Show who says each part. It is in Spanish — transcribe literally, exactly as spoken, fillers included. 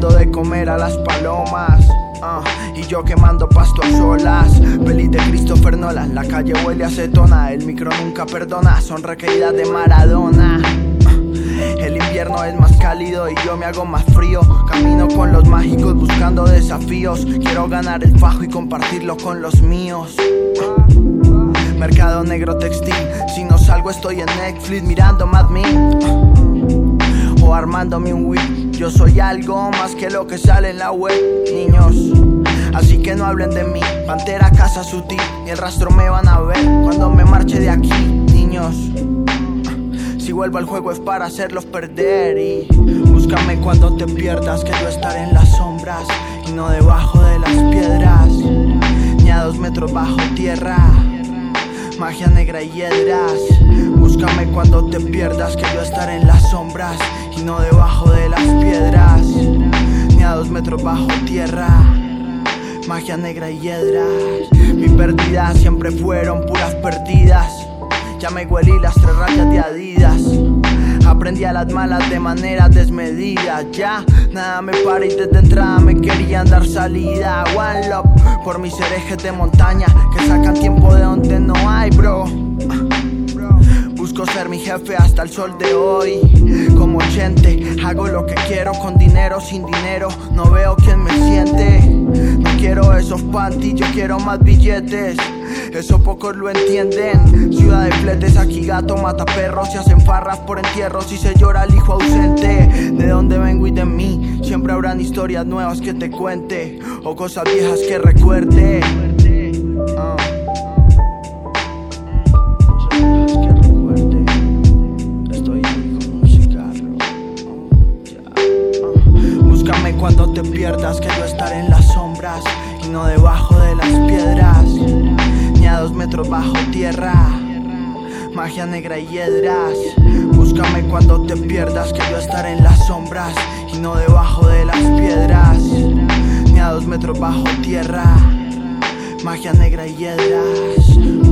Speaker 1: dando de comer a las palomas. Uh, y yo quemando pasto a solas. Pelis de Christopher Nolan, la calle huele a acetona. El micro nunca perdona, son requeridas de Maradona. uh, El invierno es más cálido y yo me hago más frío. Camino con los mágicos buscando desafíos. Quiero ganar el fajo y compartirlo con los míos. uh, Mercado negro textil, si no salgo estoy en Netflix mirando Mad Men. uh, O armándome un whip. Yo soy algo más que lo que sale en la web, niños. Así que no hablen de mí, pantera casa sutil. Ni el rastro me van a ver cuando me marche de aquí, niños. Si vuelvo al juego es para hacerlos perder. Y búscame cuando te pierdas, que yo estaré en las sombras y no debajo de las piedras, ni a dos metros bajo tierra. Magia negra y hiedras. Búscame cuando te pierdas, que yo estaré en las sombras y no debajo de las piedras, ni a dos metros bajo tierra. Magia negra y hiedras. Mis pérdidas siempre fueron puras perdidas. Ya me huelí las tres rayas de Adidas. Aprendí a las malas de manera desmedida. Ya nada me para y desde entrada me querían dar salida. One love por mis herejes de montaña que sacan tiempo de donde no hay, bro. Busco ser mi jefe hasta el sol de hoy. Como Chente, hago lo que quiero con dinero, sin dinero. No veo quién me siente. No quiero esos panties, yo quiero más billetes. Eso pocos lo entienden. Ciudad de fletes, aquí gato mata perros. Se hacen farras por entierros y se llora al hijo ausente. De dónde vengo y de mí siempre habrán historias nuevas que te cuente, o cosas viejas que recuerde. uh. Búscame cuando te pierdas, que yo estaré en las sombras y no debajo de las piedras, ni a dos metros bajo tierra. Magia negra y hiedras. Búscame cuando te pierdas, que yo estaré en las sombras y no debajo de las piedras, ni a dos metros bajo tierra. Magia negra y hiedras.